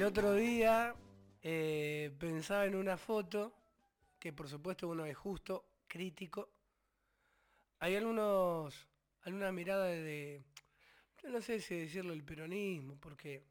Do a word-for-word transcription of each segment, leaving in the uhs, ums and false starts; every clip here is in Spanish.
el otro día eh, pensaba en una foto, que por supuesto uno es justo, crítico. Hay algunos, alguna mirada de, yo no sé si decirlo el peronismo, porque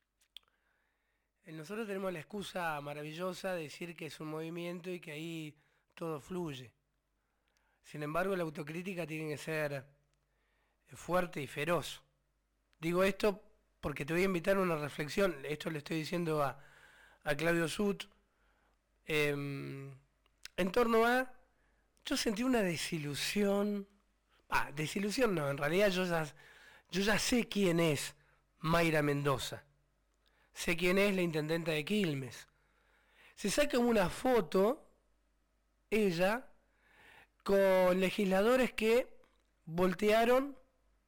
nosotros tenemos la excusa maravillosa de decir que es un movimiento y que ahí todo fluye. Sin embargo, la autocrítica tiene que ser fuerte y feroz. Digo esto porque te voy a invitar a una reflexión. Esto le estoy diciendo a, a Claudio Sut. Eh, en torno a... Yo sentí una desilusión. Ah, desilusión no. En realidad yo ya, yo ya sé quién es Mayra Mendoza. Sé quién es la intendenta de Quilmes. Se saca una foto, ella, con legisladores que voltearon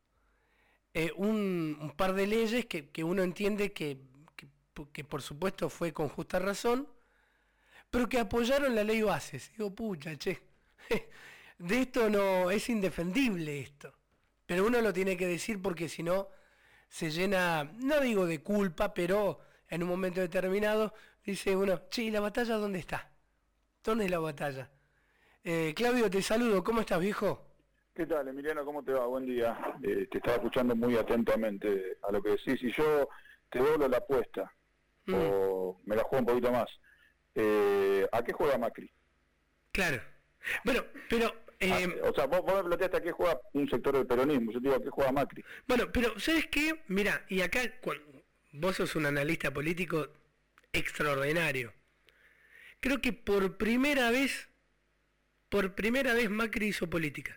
eh, un, un par de leyes que, que uno entiende que, que, que por supuesto fue con justa razón, pero que apoyaron la ley Bases. Digo, pucha, che, de esto no, es indefendible esto. Pero uno lo tiene que decir porque si no se llena, no digo de culpa, pero en un momento determinado dice uno, che, ¿la batalla dónde está? ¿Dónde es la batalla? Eh, Claudio, te saludo, ¿cómo estás, viejo? ¿Qué tal, Emiliano? ¿Cómo te va? Buen día. Eh, te estaba escuchando muy atentamente a lo que decís y yo te doblo la apuesta, mm. o me la juego un poquito más. Eh, ¿A qué juega Macri? Claro. Bueno, pero... Eh, ah, o sea, vos, vos me planteaste a qué juega un sector del peronismo, yo te digo a qué juega Macri. Bueno, pero ¿sabes qué? Mira, y acá cuando, vos sos un analista político extraordinario. Creo que por primera vez, por primera vez Macri hizo política.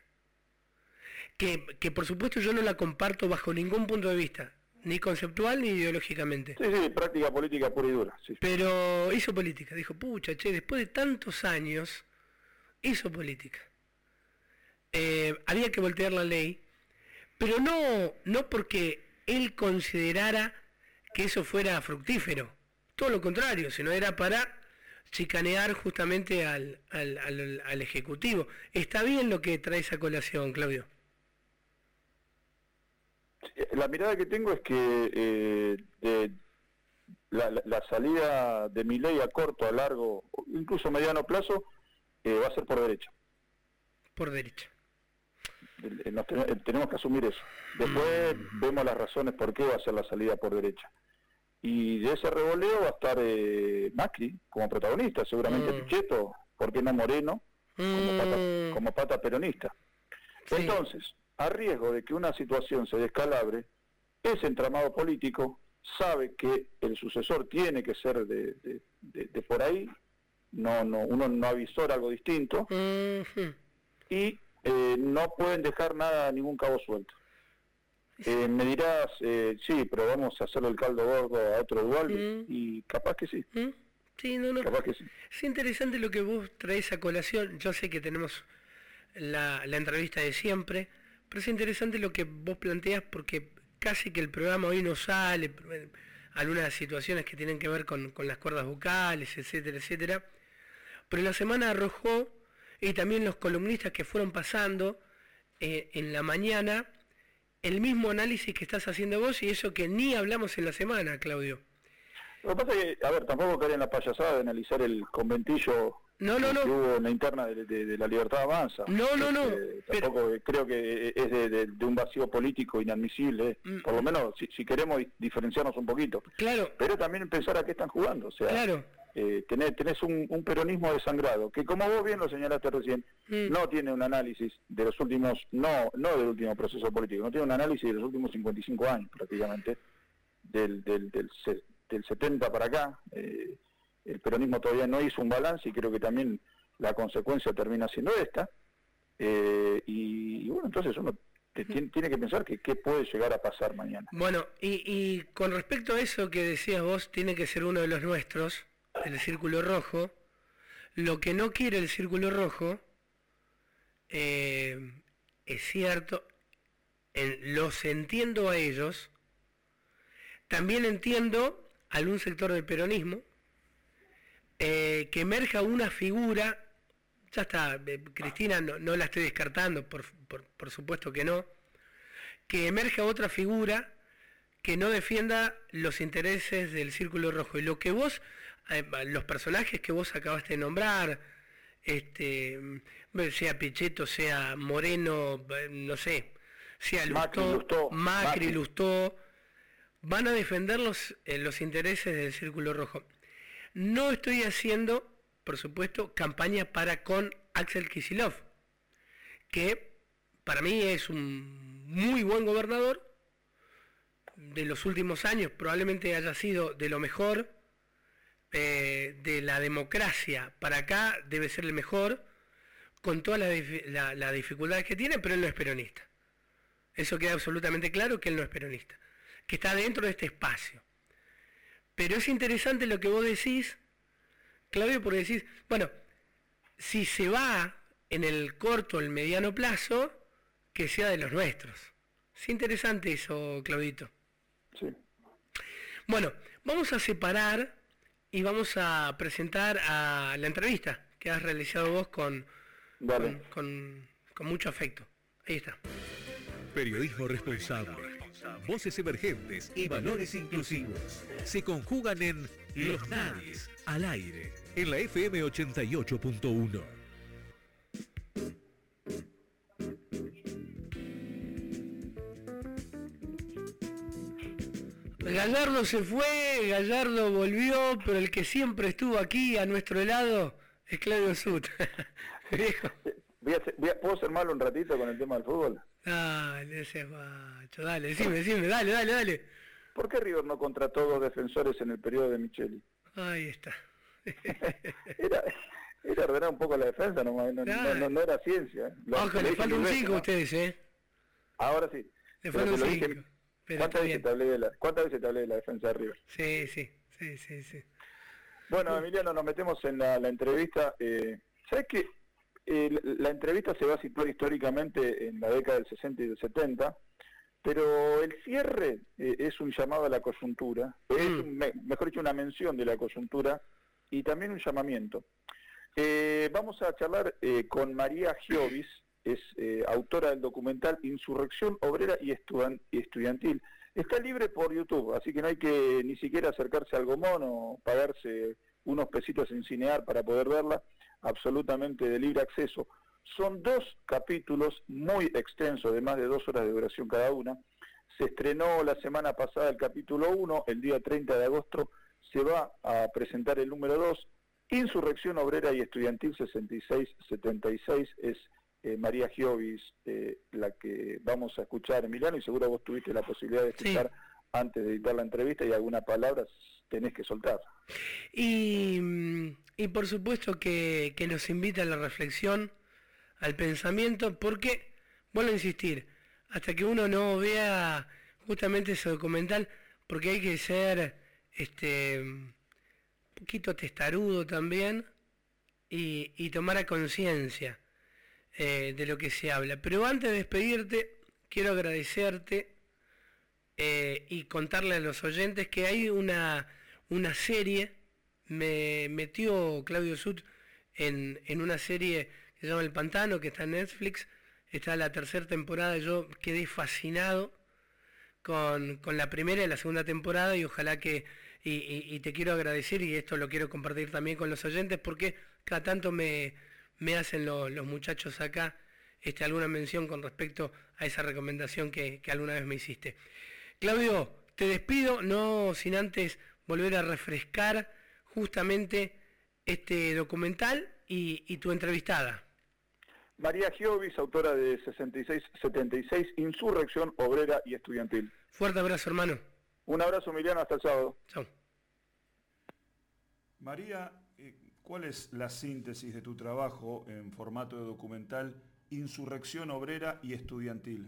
Que, que por supuesto yo no la comparto bajo ningún punto de vista, ni conceptual ni ideológicamente. Sí, sí, práctica política pura y dura. Sí. Pero hizo política, dijo, pucha, che, después de tantos años, hizo política. Eh, había que voltear la ley, pero no, no porque él considerara que eso fuera fructífero, todo lo contrario, sino era para chicanear justamente al, al, al, al Ejecutivo. ¿Está bien lo que trae esa colación, Claudio? La mirada que tengo es que eh, de la, la, la salida de Milei a corto, a largo, incluso a mediano plazo, eh, va a ser por derecha. Por derecha. Nos ten, tenemos que asumir eso. Después mm. vemos las razones por qué va a ser la salida por derecha. Y de ese revoleo va a estar eh, Macri como protagonista, seguramente mm. Pichetto, ¿por qué no Moreno? Como pata, como pata peronista. Sí. Entonces, a riesgo de que una situación se descalabre, ese entramado político sabe que el sucesor tiene que ser de, de, de, de por ahí, no, no, uno no avisora algo distinto, mm-hmm. y eh, no pueden dejar nada, ningún cabo suelto. Eh, me dirás, eh, sí, pero vamos a hacerle el caldo gordo a otro Dualde, mm. y capaz que sí. Mm. Sí, no, no. Capaz que sí. Es interesante lo que vos traes a colación. Yo sé que tenemos la, la entrevista de siempre, pero es interesante lo que vos planteas porque casi que el programa hoy no sale, algunas situaciones que tienen que ver con, con las cuerdas vocales, etcétera, etcétera. Pero la semana arrojó, y también los columnistas que fueron pasando eh, en la mañana, el mismo análisis que estás haciendo vos y eso que ni hablamos en la semana, Claudio. Lo que pasa es que, a ver, tampoco caer en la payasada de analizar el conventillo no, no, que no. hubo en la interna de, de, de la Libertad Avanza. No, no, no. Eh, tampoco pero... creo que es de, de, de un vacío político inadmisible, mm. por lo menos si, si queremos diferenciarnos un poquito. Claro. Pero también pensar a qué están jugando, o sea, claro. eh, tenés, tenés un, un peronismo desangrado, que como vos bien lo señalaste recién, mm. no tiene un análisis de los últimos, no no del último proceso político, no tiene un análisis de los últimos cincuenta y cinco años prácticamente, del del, del, del del setenta para acá. Eh, el peronismo todavía no hizo un balance y creo que también la consecuencia termina siendo esta, eh, y, y bueno, entonces uno te, tiene, tiene que pensar que qué puede llegar a pasar mañana. Bueno, y, y con respecto a eso que decías vos, tiene que ser uno de los nuestros, el Círculo Rojo. Lo que no quiere el Círculo Rojo, eh, es cierto, en, los entiendo a ellos, también entiendo algún sector del peronismo, eh, que emerja una figura, ya está, eh, Cristina no, no la estoy descartando, por, por, por supuesto que no, que emerja otra figura que no defienda los intereses del Círculo Rojo. Y lo que vos, eh, los personajes que vos acabaste de nombrar, este, sea Pichetto, sea Moreno, no sé, sea Lustó, Lustó, Macri, Lustó, van a defender los, eh, los intereses del Círculo Rojo. No estoy haciendo, por supuesto, campaña para con Axel Kicillof, que para mí es un muy buen gobernador de los últimos años, probablemente haya sido de lo mejor, eh, de la democracia para acá debe ser el mejor, con todas las la, la dificultades que tiene, pero él no es peronista. Eso queda absolutamente claro, que él no es peronista, que está dentro de este espacio. Pero es interesante lo que vos decís, Claudio, porque decís, bueno, si se va en el corto, el mediano plazo, que sea de los nuestros. Es interesante eso, Claudito. Sí. Bueno, vamos a separar y vamos a presentar a la entrevista que has realizado vos con, con, con, con mucho afecto. Ahí está. Periodismo responsable, voces emergentes y valores inclusivos se conjugan en Los Nadies al aire, en la F M ochenta y ocho punto uno. Gallardo se fue, Gallardo volvió, pero el que siempre estuvo aquí a nuestro lado es Claudio Sut. Voy a hacer, voy a, ¿Puedo ser malo un ratito con el tema del fútbol? Dale, ese macho, dale, decime, decime, dale, dale, dale. ¿Por qué River no contrató dos defensores en el periodo de Micheli? Ahí está. era, era ordenar un poco la defensa, no, no, no, no, no era ciencia. ¿eh? Ojo, le falta un cinco a ustedes, ¿eh? Ahora sí. Le falta un cinco. ¿Cuántas veces, te hablé de la, ¿Cuántas veces te hablé de la defensa de River? Sí, sí, sí, sí, sí. Bueno, Emiliano, nos metemos en la, la entrevista. Eh, ¿Sabes qué? Eh, la, la entrevista se va a situar históricamente en la década del sesenta y del setenta, pero el cierre eh, es un llamado a la coyuntura, mm. es un, me, mejor dicho, una mención de la coyuntura y también un llamamiento. Eh, vamos a charlar eh, con María Giovis, es eh, autora del documental Insurrección Obrera y Estudiantil. Está libre por YouTube, así que no hay que ni siquiera acercarse al Gomón o pagarse unos pesitos en Cinear para poder verla, absolutamente de libre acceso. Son dos capítulos muy extensos, de más de dos horas de duración cada una. Se estrenó la semana pasada el capítulo uno, el día treinta de agosto se va a presentar el número dos, Insurrección Obrera y Estudiantil sesenta y seis setenta y seis, es Eh, María Giovis, eh, la que vamos a escuchar, Emiliano, y seguro vos tuviste la posibilidad de escuchar sí. antes de editar la entrevista y alguna palabra tenés que soltar. Y, y por supuesto que, que nos invita a la reflexión, al pensamiento, porque, vuelvo a insistir, hasta que uno no vea justamente ese documental, porque hay que ser este un poquito testarudo también y, y tomar a conciencia Eh, de lo que se habla. Pero antes de despedirte, quiero agradecerte eh, y contarle a los oyentes que hay una, una serie, me metió Claudio Sut en, en una serie que se llama El Pantano, que está en Netflix, está la tercera temporada, yo quedé fascinado con, con la primera y la segunda temporada y ojalá que, y, y, y te quiero agradecer, y esto lo quiero compartir también con los oyentes, porque cada tanto me me hacen lo, los muchachos acá este, alguna mención con respecto a esa recomendación que, que alguna vez me hiciste. Claudio, te despido, no sin antes volver a refrescar justamente este documental y, y tu entrevistada. María Giovis, autora de sesenta y seis setenta y seis, Insurrección Obrera y Estudiantil. Fuerte abrazo, hermano. Un abrazo, Emiliano, hasta el sábado. Chao. María, eh, ¿cuál es la síntesis de tu trabajo en formato de documental Insurrección Obrera y Estudiantil?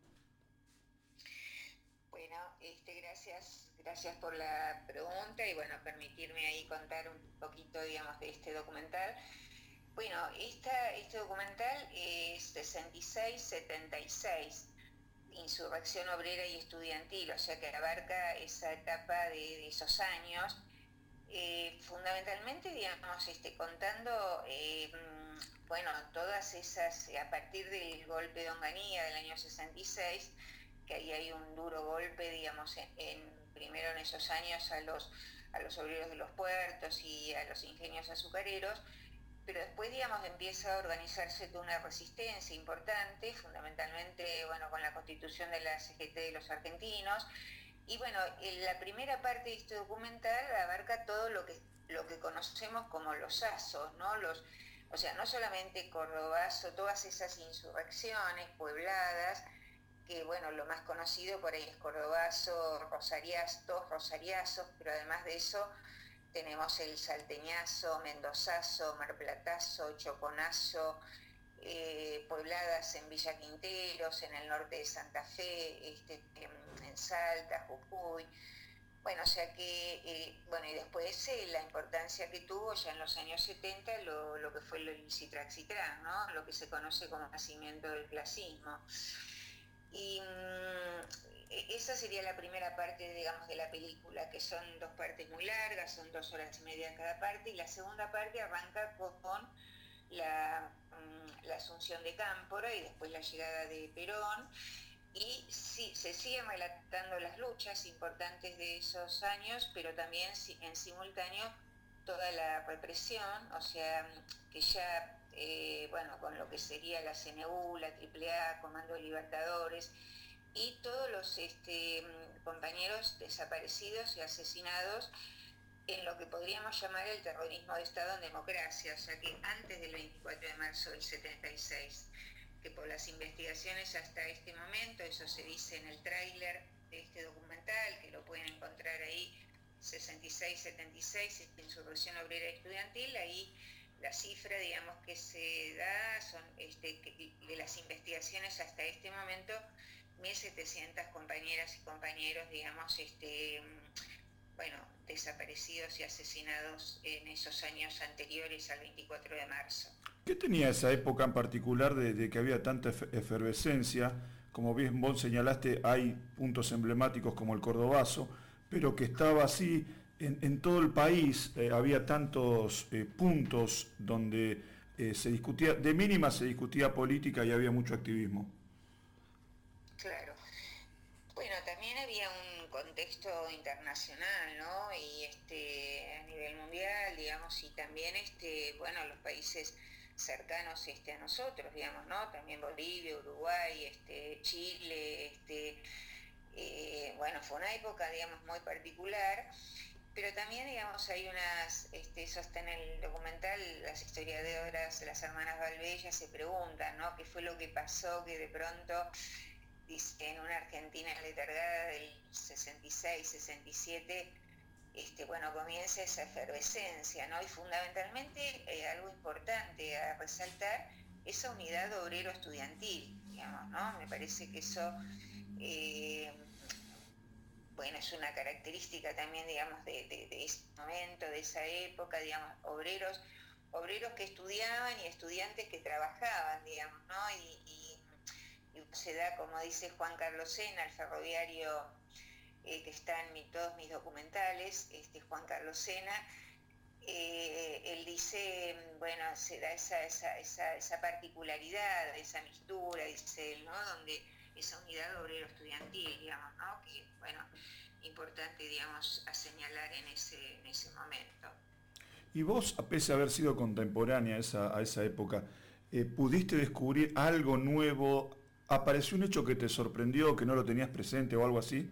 Bueno, este, gracias, gracias por la pregunta y bueno, permitirme ahí contar un poquito, digamos, de este documental. Bueno, esta, este documental es sesenta y seis setenta y seis, Insurrección Obrera y Estudiantil, o sea que abarca esa etapa de, de esos años. Eh, fundamentalmente, digamos, este, contando, eh, bueno, todas esas, a partir del golpe de Onganía del año sesenta y seis, que ahí hay un duro golpe, digamos, en, en primero en esos años a los, a los obreros de los puertos y a los ingenios azucareros, pero después, digamos, empieza a organizarse toda una resistencia importante, fundamentalmente, bueno, con la constitución de la C G T de los argentinos, y bueno, la primera parte de este documental abarca todo lo que, lo que conocemos como los azos, ¿no? Los, o sea, no solamente Cordobazo, todas esas insurrecciones puebladas, que bueno, lo más conocido por ahí es Cordobazo, Rosariaz, todos rosariazos, pero además de eso tenemos el salteñazo, mendozazo, marplatazo, choconazo, eh, puebladas en Villa Quinteros, en el norte de Santa Fe, este, en, en Salta, Jujuy. Bueno, o sea que, eh, bueno, y después eh, la importancia que tuvo ya en los años setenta lo, lo que fue el Incitraxitrán, ¿no? Lo que se conoce como nacimiento del clasismo. Y mmm, esa sería la primera parte, digamos, de la película, que son dos partes muy largas, son dos horas y media en cada parte, y la segunda parte arranca con la, mmm, la asunción de Cámpora y después la llegada de Perón, y sí, se siguen relatando las luchas importantes de esos años, pero también en simultáneo toda la represión, o sea, que ya, eh, bueno, con lo que sería la C N U, la Triple A, Comando Libertadores, y todos los este, compañeros desaparecidos y asesinados en lo que podríamos llamar el terrorismo de Estado en democracia, o sea que antes del veinticuatro de marzo del setenta y seis, que por las investigaciones hasta este momento, eso se dice en el tráiler de este documental, que lo pueden encontrar ahí, sesenta y seis setenta y seis, Insurrección Obrera Estudiantil, ahí la cifra, digamos, que se da son este, que, de las investigaciones hasta este momento, mil setecientas compañeras y compañeros, digamos, este, bueno, desaparecidos y asesinados en esos años anteriores al veinticuatro de marzo. ¿Qué tenía esa época en particular de, de que había tanta efervescencia? Como bien vos señalaste, hay puntos emblemáticos como el Cordobazo, pero que estaba así en, en todo el país, eh, había tantos eh, puntos donde eh, se discutía, de mínima se discutía política y había mucho activismo. Claro. Bueno, también había un contexto internacional, ¿no? Y este, a nivel mundial, digamos, y también, este, bueno, los países cercanos este, a nosotros, digamos, ¿no? También Bolivia, Uruguay, este, Chile, este, eh, bueno, fue una época, digamos, muy particular, pero también, digamos, hay unas, este, eso está en el documental, las historiadoras, las hermanas Valbella se preguntan, ¿no? ¿Qué fue lo que pasó que de pronto, dice, en una Argentina letargada del sesenta y seis, sesenta y siete, Este, bueno, comienza esa efervescencia, ¿no? Y fundamentalmente eh, algo importante a resaltar, esa unidad obrero-estudiantil, digamos, ¿no? Me parece que eso, eh, bueno, es una característica también, digamos, de, de, de ese momento, de esa época, digamos, obreros, obreros que estudiaban y estudiantes que trabajaban, digamos, ¿no? Y, y, y se da, como dice Juan Carlos Sena, el ferroviario, Eh, que está en mi, todos mis documentales, este, Juan Carlos Sena, eh, él dice, bueno, se da esa, esa, esa, esa particularidad, esa mistura, dice él, ¿no? Donde esa unidad obrero-estudiantil, digamos, ¿no? Que, bueno, importante, digamos, a señalar en ese, en ese momento. Y vos, a pesar de haber sido contemporánea a esa, a esa época, eh, ¿pudiste descubrir algo nuevo? ¿Apareció un hecho que te sorprendió, que no lo tenías presente o algo así?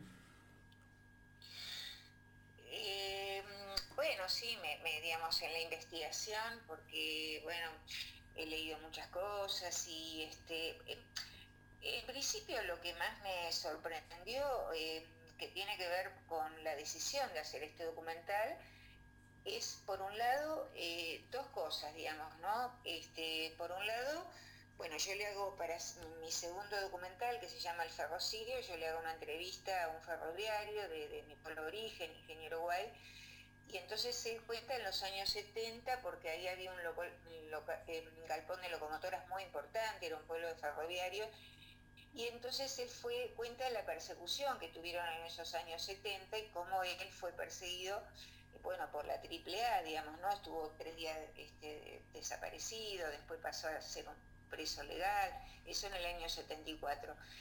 Bueno, sí, me, me, digamos, en la investigación, porque, bueno, he leído muchas cosas y, este, en principio lo que más me sorprendió, eh, que tiene que ver con la decisión de hacer este documental, es, por un lado, eh, dos cosas, digamos, ¿no? Este, por un lado, bueno, yo le hago para mi segundo documental, que se llama El Ferrocidio, yo le hago una entrevista a un ferroviario de, de mi pueblo de origen, ingeniero Guay, y entonces él cuenta en los años setenta, porque ahí había un loco, loca, eh, galpón de locomotoras muy importante, era un pueblo de ferroviarios, y entonces él fue, cuenta la persecución que tuvieron en esos años setenta y cómo él fue perseguido, bueno, por la Triple A, digamos, ¿no? Estuvo tres días este, desaparecido, después pasó a ser un preso legal, eso en el año setenta y cuatro.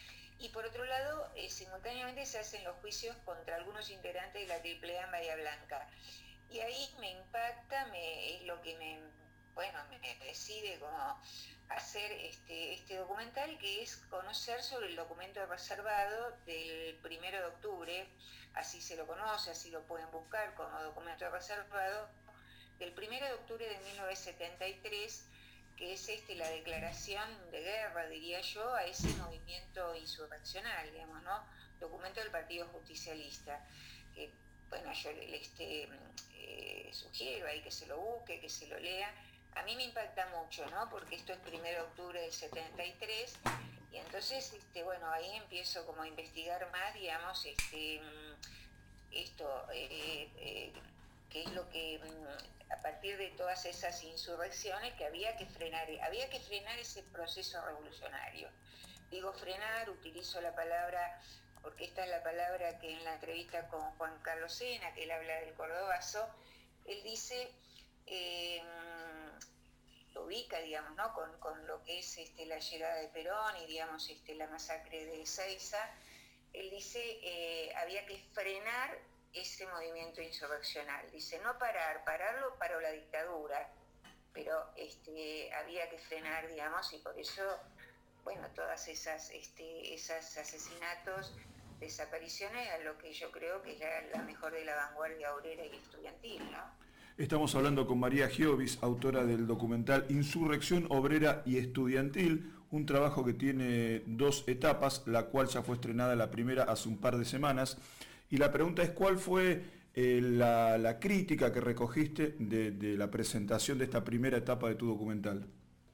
y por otro lado, eh, simultáneamente se hacen los juicios contra algunos integrantes de la Triple A en Bahía Blanca. Y ahí me impacta, me, es lo que me, bueno, me decide como hacer este, este documental, que es conocer sobre el documento reservado del primero de octubre, así se lo conoce, así lo pueden buscar como documento reservado, del primero de octubre de mil novecientos setenta y tres, que es este, la declaración de guerra, diría yo, a ese movimiento insurreccional, digamos, ¿no? Documento del Partido Justicialista, que, bueno, yo este, eh, sugiero ahí que se lo busque, que se lo lea. A mí me impacta mucho, ¿no? Porque esto es primero de octubre del setenta y tres, y entonces, este, bueno, ahí empiezo como a investigar más, digamos, este, esto, eh, eh, qué es lo que, a partir de todas esas insurrecciones, que había que frenar, había que frenar ese proceso revolucionario. Digo frenar, utilizo la palabra, porque esta es la palabra que en la entrevista con Juan Carlos Sena, que él habla del Cordobazo, él dice, eh, lo ubica, digamos, ¿no? con, con lo que es este, la llegada de Perón y, digamos, este, la masacre de Ezeiza. Él dice, eh, había que frenar ese movimiento insurreccional. Dice, no parar, pararlo paró la dictadura, pero este, había que frenar, digamos, y por eso, bueno, todas esas, este, esas asesinatos, desapariciones, a lo que yo creo que es la, la mejor de la vanguardia obrera y estudiantil, ¿no? Estamos hablando con María Giovis, autora del documental Insurrección Obrera y Estudiantil, un trabajo que tiene dos etapas, la cual ya fue estrenada la primera hace un par de semanas. Y la pregunta es, ¿cuál fue eh, la, la crítica que recogiste de, de la presentación de esta primera etapa de tu documental?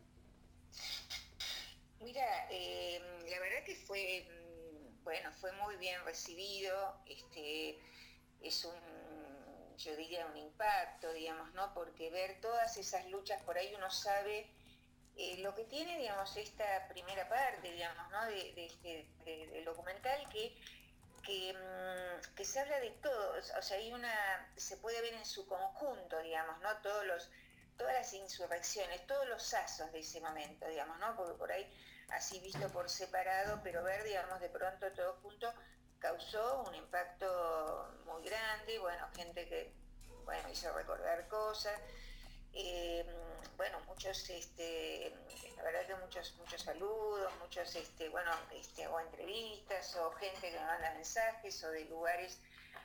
Mira, eh, la verdad que fue, bueno, fue muy bien recibido, este, es un, yo diría un impacto, digamos, ¿no? Porque ver todas esas luchas, por ahí uno sabe eh, lo que tiene, digamos, esta primera parte, digamos, ¿no? De, de este, de, del documental, que Que, que se habla de todo, o sea, hay una, se puede ver en su conjunto, digamos, ¿no? Todos los, todas las insurrecciones, todos los asos de ese momento, digamos, ¿no? Porque por ahí, así visto por separado, pero ver, digamos, de pronto todo junto, causó un impacto muy grande, bueno, gente que, bueno, hizo recordar cosas, eh, bueno, muchos, este, la verdad que muchos, muchos saludos, muchos, este, bueno, este, o entrevistas, o gente que me manda mensajes, o de lugares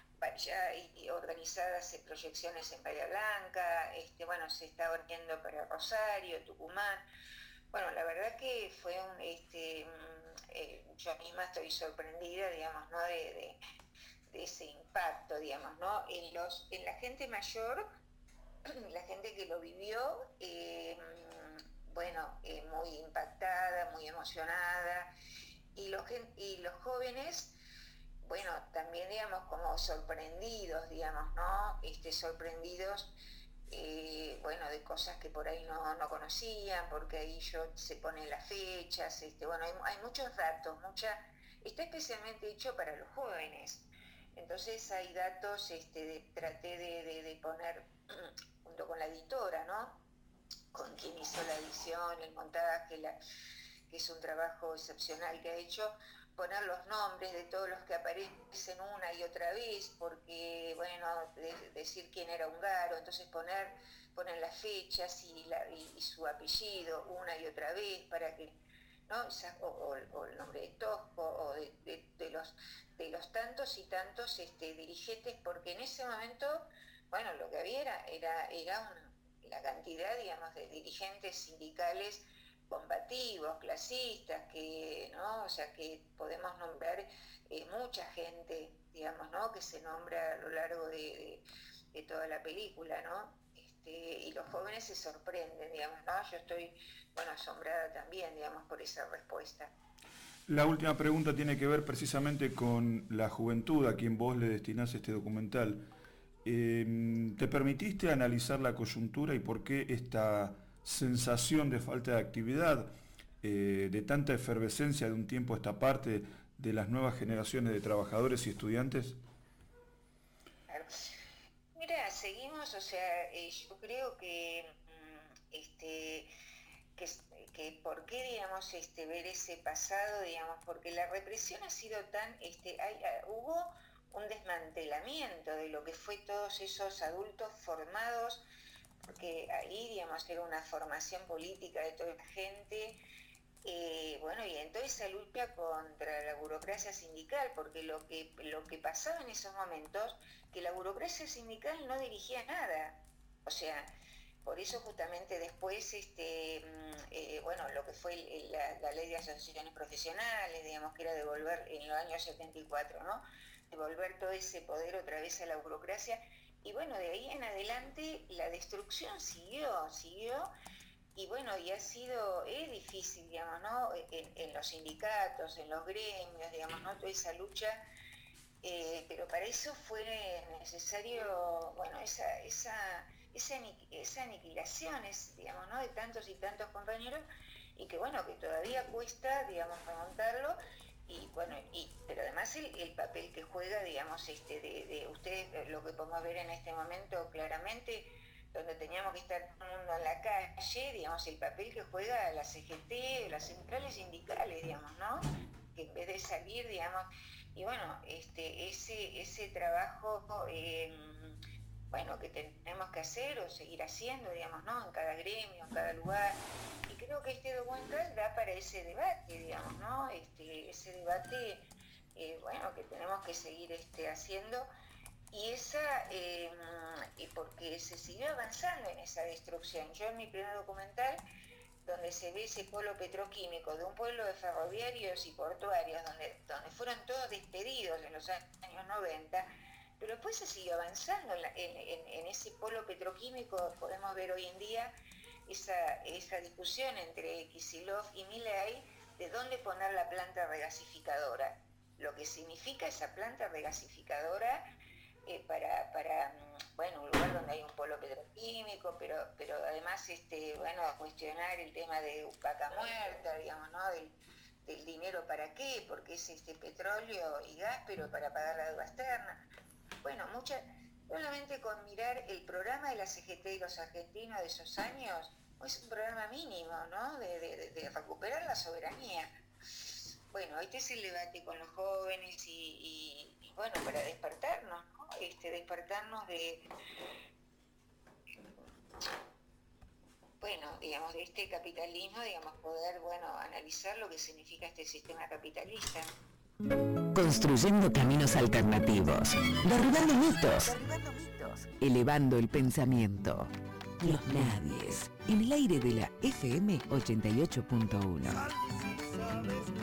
ya y organizadas proyecciones en Bahía Blanca, este, bueno, se está abriendo para Rosario, Tucumán. Bueno, la verdad que fue un, este, eh, yo misma estoy sorprendida, digamos, ¿no? De, de, de ese impacto, digamos, ¿no? En los, en la gente mayor, la gente que lo vivió, eh, bueno, eh, muy impactada, muy emocionada, y los, y los jóvenes, bueno, también, digamos, como sorprendidos, digamos, ¿no? Este, sorprendidos, eh, bueno, de cosas que por ahí no, no conocían, porque ahí yo, se ponen las fechas, este, bueno, hay, hay muchos datos, mucha, está especialmente hecho para los jóvenes. Entonces hay datos, este, de, traté de, de, de poner, junto con la editora, ¿no? Con quien hizo la edición, el montaje, la, que es un trabajo excepcional que ha hecho, poner los nombres de todos los que aparecen una y otra vez, porque, bueno, de, decir quién era Ungaro, entonces poner, poner las fechas y, la, y, y su apellido una y otra vez para que, ¿no? O, o, o el nombre de Tosco, o de, de, de, los, de los tantos y tantos este, dirigentes, porque en ese momento, bueno, lo que había era, era, era una, la cantidad, digamos, de dirigentes sindicales combativos, clasistas, que, ¿no? O sea, que podemos nombrar eh, mucha gente, digamos, ¿no? Que se nombra a lo largo de, de, de toda la película, ¿no? Este, y los jóvenes se sorprenden, digamos, ¿no? Yo estoy, bueno, asombrada también, digamos, por esa respuesta. La última pregunta tiene que ver precisamente con la juventud a quien vos le destinás este documental. Eh, ¿Te permitiste analizar la coyuntura y por qué esta sensación de falta de actividad, eh, de tanta efervescencia de un tiempo a esta parte de las nuevas generaciones de trabajadores y estudiantes? Claro. Mira, seguimos, o sea, eh, yo creo que, este, que que, que por qué, digamos, este, ver ese pasado, digamos, porque la represión ha sido tan, este, hay, hubo un desmantelamiento de lo que fue todos esos adultos formados, porque ahí, digamos, era una formación política de toda la gente, eh, bueno, y en toda esa lucha contra la burocracia sindical, porque lo que, lo que pasaba en esos momentos, que la burocracia sindical no dirigía nada, o sea, por eso justamente después, este, eh, bueno, lo que fue el, la, la ley de asociaciones profesionales, digamos, que era devolver en los años setenta y cuatro, ¿no? Devolver todo ese poder otra vez a la burocracia, y bueno, de ahí en adelante la destrucción siguió, siguió, y bueno, y ha sido, es difícil, digamos, ¿no? En, en los sindicatos, en los gremios, digamos, ¿no? Toda esa lucha, eh, pero para eso fue necesario, bueno, esa, esa, esa, esa aniquilación, es, digamos, ¿no? De tantos y tantos compañeros, y que bueno, que todavía cuesta, digamos, remontarlo, y bueno, y, pero además el, el papel que juega, digamos, este, de, de ustedes, lo que podemos ver en este momento claramente, donde teníamos que estar todo el mundo en la calle, digamos, el papel que juega la C G T, las centrales sindicales, digamos, ¿no? Que en vez de salir, digamos, y bueno, este, ese, ese trabajo, eh, bueno, que tenemos que hacer o seguir haciendo, digamos, ¿no? En cada gremio, en cada lugar, y creo que este documental da para ese debate, digamos, ¿no? Este, ese debate, eh, bueno, que tenemos que seguir este, haciendo, y esa, eh, y porque se siguió avanzando en esa destrucción. Yo en mi primer documental, donde se ve ese polo petroquímico de un pueblo de ferroviarios y portuarios, donde, donde fueron todos despedidos en los años noventa, pero después se siguió avanzando en, la, en, en, en ese polo petroquímico. Podemos ver hoy en día esa, esa discusión entre Kicillof y Milei de dónde poner la planta regasificadora, lo que significa esa planta regasificadora, Eh, para, para, bueno, un lugar donde hay un polo petroquímico, pero, pero además, este, bueno, cuestionar el tema de vaca muerta, digamos, ¿no? Del, del dinero para qué, porque es este petróleo y gas, pero para pagar la deuda externa. Bueno, mucha, solamente con mirar el programa de la C G T y los argentinos de esos años, es un programa mínimo, ¿no? De, de, de recuperar la soberanía. Bueno, este es el debate con los jóvenes y, y, y bueno, para despertarnos, ¿no? Este, despertarnos de, bueno, digamos, de este capitalismo, digamos, poder, bueno, analizar lo que significa este sistema capitalista. Construyendo caminos alternativos, derribando mitos, Derribando mitos, elevando el pensamiento. Los Nadies, en el aire de la F M ochenta y ocho punto uno.